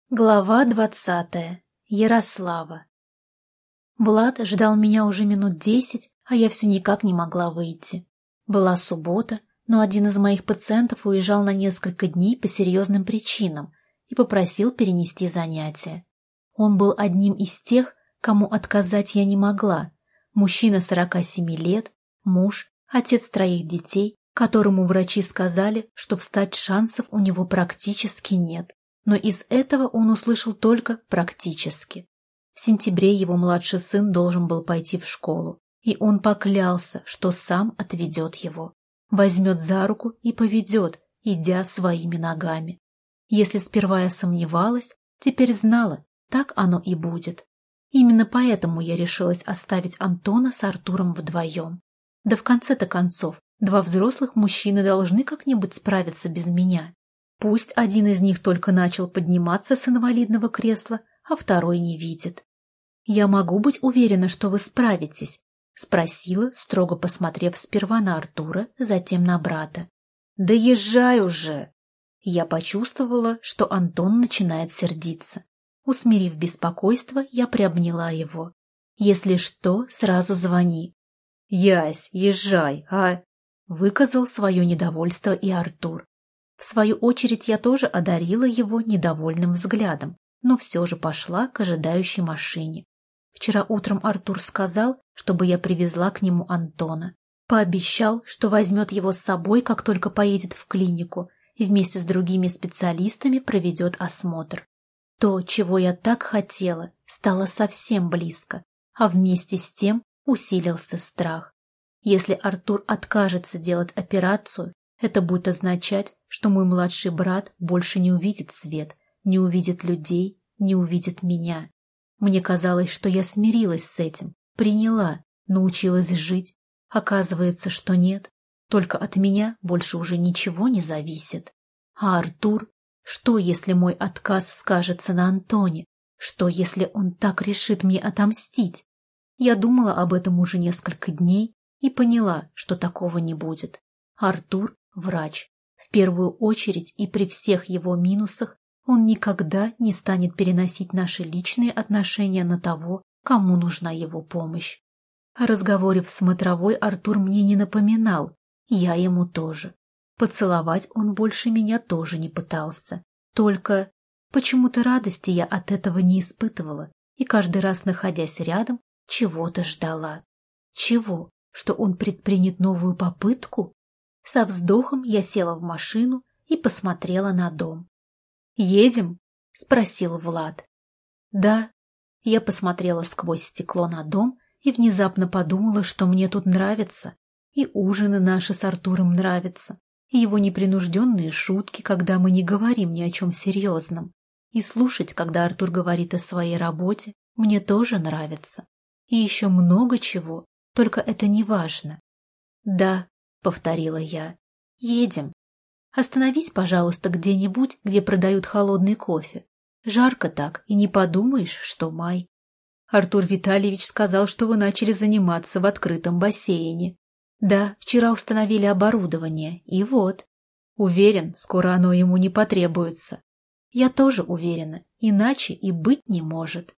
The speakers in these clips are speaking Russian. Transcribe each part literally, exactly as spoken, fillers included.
Глава двадцатая. Ярослава. Влад ждал меня уже минут десять, а я все никак не могла выйти. Была суббота, но один из моих пациентов уезжал на несколько дней по серьезным причинам и попросил перенести занятия. Он был одним из тех, кому отказать я не могла. Мужчина сорока семи лет, муж, отец троих детей, которому врачи сказали, что встать шансов у него практически нет. Но из этого он услышал только «практически». В сентябре его младший сын должен был пойти в школу, и он поклялся, что сам отведет его, возьмет за руку и поведет, идя своими ногами. Если сперва я сомневалась, теперь знала, так оно и будет. Именно поэтому я решилась оставить Антона с Артуром вдвоем. Да в конце-то концов, два взрослых мужчины должны как-нибудь справиться без меня. Пусть один из них только начал подниматься с инвалидного кресла, а второй не видит. «Я могу быть уверена, что вы справитесь?» — спросила, строго посмотрев сперва на Артура, затем на брата. «Да езжай уже!» Я почувствовала, что Антон начинает сердиться. Усмирив беспокойство, я приобняла его. «Если что, сразу звони». «Ясь, езжай, а...» — выказал свое недовольство и Артур. В свою очередь я тоже одарила его недовольным взглядом, но все же пошла к ожидающей машине. Вчера утром Артур сказал, чтобы я привезла к нему Антона. Пообещал, что возьмет его с собой, как только поедет в клинику, и вместе с другими специалистами проведет осмотр. То, чего я так хотела, стало совсем близко, а вместе с тем усилился страх. Если Артур откажется делать операцию, это будет означать, что мой младший брат больше не увидит свет, не увидит людей, не увидит меня. Мне казалось, что я смирилась с этим, приняла, научилась жить. Оказывается, что нет, только от меня больше уже ничего не зависит. А Артур? Что, если мой отказ скажется на Антоне? Что, если он так решит мне отомстить? Я думала об этом уже несколько дней и поняла, что такого не будет. Артур — врач. В первую очередь и при всех его минусах он никогда не станет переносить наши личные отношения на того, кому нужна его помощь. О разговоре в смотровой Артур мне не напоминал, я ему тоже. Поцеловать он больше меня тоже не пытался. Только почему-то радости я от этого не испытывала и каждый раз, находясь рядом, чего-то ждала. Чего? Что он предпринят новую попытку? Со вздохом я села в машину и посмотрела на дом. «Едем?» — спросил Влад. «Да». Я посмотрела сквозь стекло на дом и внезапно подумала, что мне тут нравится. И ужины наши с Артуром нравятся, и его непринужденные шутки, когда мы не говорим ни о чем серьезном. И слушать, когда Артур говорит о своей работе, мне тоже нравится. И еще много чего, только это не важно. «Да», — повторила я, — «едем. Остановись, пожалуйста, где-нибудь, где продают холодный кофе. Жарко так, и не подумаешь, что май. Артур Витальевич сказал, что вы начали заниматься в открытом бассейне. Да, вчера установили оборудование, и вот. Уверен, скоро оно ему не потребуется. Я тоже уверена, иначе и быть не может.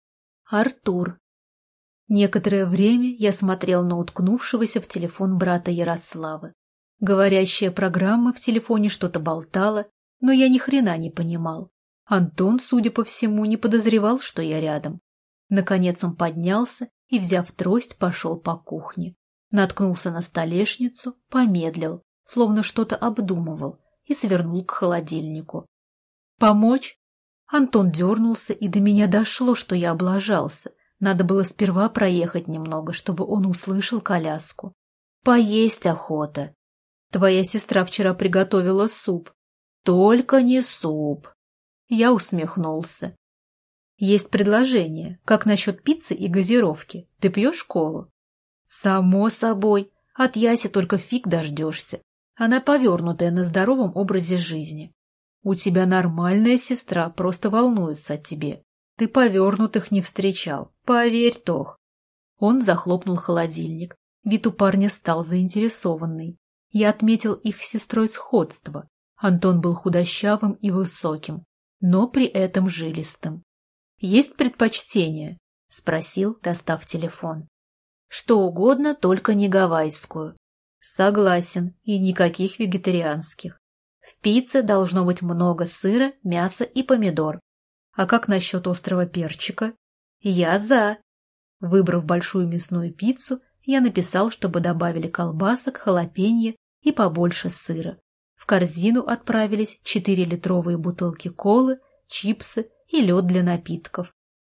Артур». Некоторое время я смотрел на уткнувшегося в телефон брата Ярославы. Говорящая программа в телефоне что-то болтала, но я ни хрена не понимал. Антон, судя по всему, не подозревал, что я рядом. Наконец он поднялся и, взяв трость, пошел по кухне. Наткнулся на столешницу, помедлил, словно что-то обдумывал, и свернул к холодильнику. «Помочь?» Антон дернулся, и до меня дошло, что я облажался. Надо было сперва проехать немного, чтобы он услышал коляску. «Поесть охота. Твоя сестра вчера приготовила суп». «Только не суп». Я усмехнулся. «Есть предложение. Как насчет пиццы и газировки? Ты пьешь колу?» «Само собой. От Яси только фиг дождешься. Она повернутая на здоровом образе жизни. У тебя нормальная сестра, просто волнуется о тебе. Ты повернутых не встречал. Поверь, Тох». Он захлопнул холодильник. Вид у парня стал заинтересованный. Я отметил их с сестрой сходство. Антон был худощавым и высоким. но при этом жилистым. «Есть предпочтение?» — спросил, достав телефон. «Что угодно, только не гавайскую». «Согласен, и никаких вегетарианских. В пицце должно быть много сыра, мяса и помидор. А как насчет острого перчика?» «Я за». Выбрав большую мясную пиццу, я написал, чтобы добавили колбасок, халапеньо и побольше сыра. В корзину отправились четырёхлитровые бутылки колы, чипсы и лед для напитков.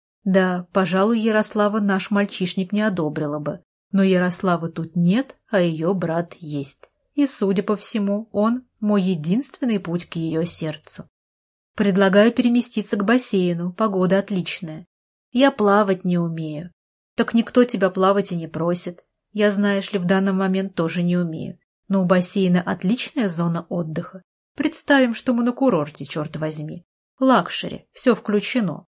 Да, пожалуй, Ярослава наш мальчишник не одобрила бы, но Ярославы тут нет, а ее брат есть. И, судя по всему, он мой единственный путь к ее сердцу. Предлагаю переместиться к бассейну, погода отличная. Я плавать не умею. Так никто тебя плавать и не просит. Я, знаешь ли, в данный момент тоже не умею. Но у бассейна отличная зона отдыха. Представим, что мы на курорте, черт возьми. Лакшери, все включено.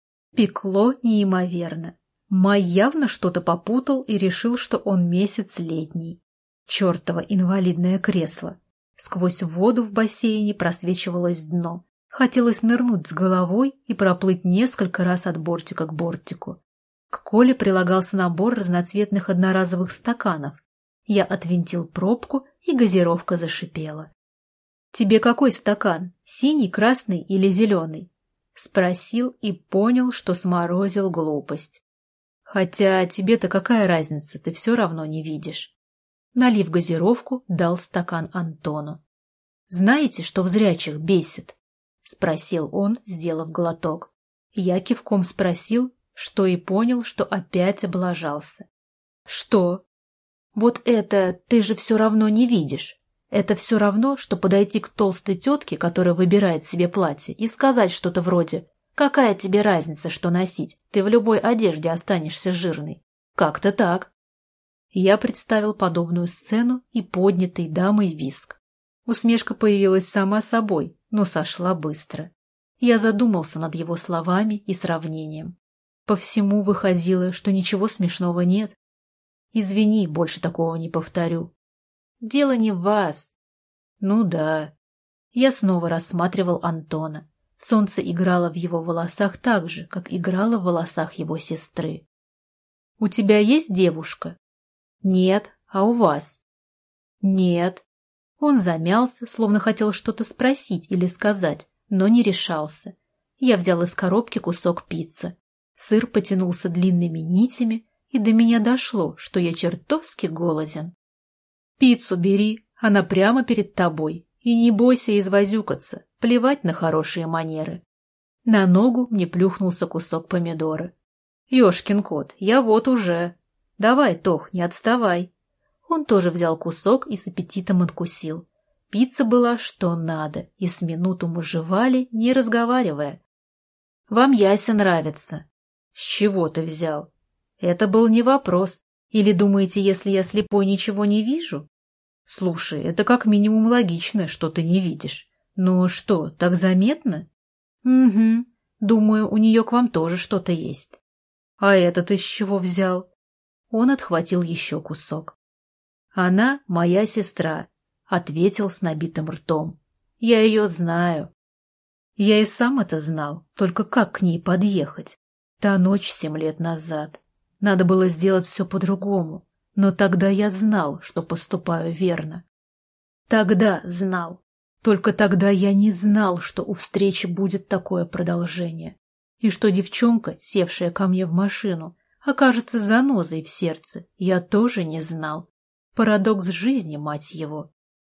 Пекло неимоверно. Май явно что-то попутал и решил, что он месяц летний. Чертово инвалидное кресло. Сквозь воду в бассейне просвечивалось дно. Хотелось нырнуть с головой и проплыть несколько раз от бортика к бортику. К Коле прилагался набор разноцветных одноразовых стаканов. Я отвинтил пробку, и газировка зашипела. «Тебе какой стакан? Синий, красный или зеленый?» Спросил и понял, что сморозил глупость. «Хотя тебе-то какая разница, ты все равно не видишь». Налив газировку, дал стакан Антону. «Знаете, что в зрячих бесит?» — спросил он, сделав глоток. Я кивком спросил, что и понял, что опять облажался. «Что?» «Вот это ты же все равно не видишь. Это все равно, что подойти к толстой тетке, которая выбирает себе платье, и сказать что-то вроде «Какая тебе разница, что носить? Ты в любой одежде останешься жирной». Как-то так». Я представил подобную сцену и поднятый дамой виск. Усмешка появилась сама собой, но сошла быстро. Я задумался над его словами и сравнением. По всему выходило, что ничего смешного нет. Извини, больше такого не повторю. Дело не в вас. Ну да. Я снова рассматривал Антона. Солнце играло в его волосах так же, как играло в волосах его сестры. У тебя есть девушка? Нет. А у вас? Нет. Он замялся, словно хотел что-то спросить или сказать, но не решался. Я взял из коробки кусок пиццы. Сыр потянулся длинными нитями, и до меня дошло, что я чертовски голоден. «Пиццу бери, она прямо перед тобой, и не бойся извозюкаться, плевать на хорошие манеры». На ногу мне плюхнулся кусок помидора. «Ешкин кот, я вот уже. Давай, Тох, не отставай». Он тоже взял кусок и с аппетитом откусил. Пицца была что надо, и с минуту мы жевали, не разговаривая. «Вам Яся нравится». «С чего ты взял?» «Это был не вопрос. Или думаете, если я слепой, ничего не вижу?» «Слушай, это как минимум логично, что ты не видишь. Но что, так заметно?» «Угу. Думаю, у нее к вам тоже что-то есть». «А этот из чего взял?» Он отхватил еще кусок. «Она моя сестра», — ответил с набитым ртом. «Я ее знаю». Я и сам это знал, только как к ней подъехать? Та ночь семь лет назад. Надо было сделать все по-другому, но тогда я знал, что поступаю верно. Тогда знал. Только тогда я не знал, что у встречи будет такое продолжение, и что девчонка, севшая ко мне в машину, окажется занозой в сердце, я тоже не знал. Парадокс жизни, мать его.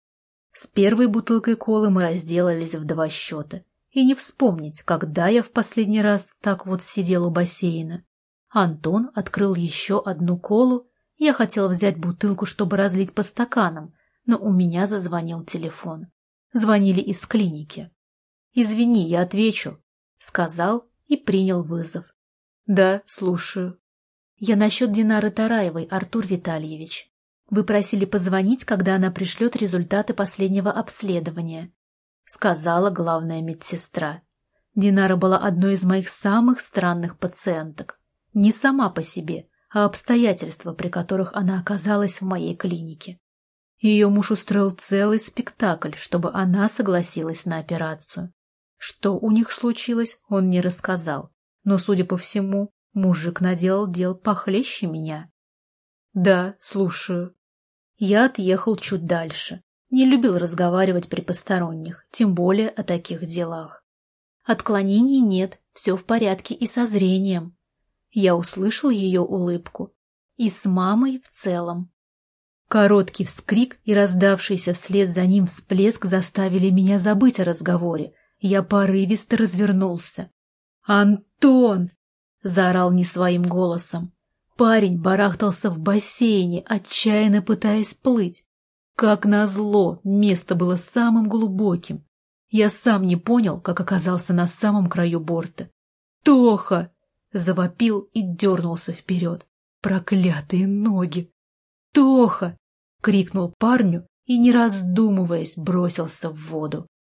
С первой бутылкой колы мы разделались в два счета. И не вспомнить, когда я в последний раз так вот сидел у бассейна. Антон открыл еще одну колу. Я хотел взять бутылку, чтобы разлить по стаканам, но у меня зазвонил телефон. Звонили из клиники. «Извини, я отвечу», — сказал и принял вызов. «Да, слушаю». «Я насчет Динары Тараевой, Артур Витальевич. Вы просили позвонить, когда она пришлет результаты последнего обследования», — сказала главная медсестра. Динара была одной из моих самых странных пациенток. Не сама по себе, а обстоятельства, при которых она оказалась в моей клинике. Ее муж устроил целый спектакль, чтобы она согласилась на операцию. Что у них случилось, он не рассказал. Но, судя по всему, мужик наделал дел похлеще меня. Да, слушаю. Я отъехал чуть дальше. Не любил разговаривать при посторонних, тем более о таких делах. Отклонений нет, все в порядке и со зрением. Я услышал ее улыбку. И с мамой в целом. Короткий вскрик и раздавшийся вслед за ним всплеск заставили меня забыть о разговоре. Я порывисто развернулся. «Антон!» — заорал не своим голосом. Парень барахтался в бассейне, отчаянно пытаясь плыть. Как назло, место было самым глубоким. Я сам не понял, как оказался на самом краю борта. «Тоха!» — завопил и дернулся вперед. Проклятые ноги! «Тоха!» — крикнул парню и, не раздумываясь, бросился в воду.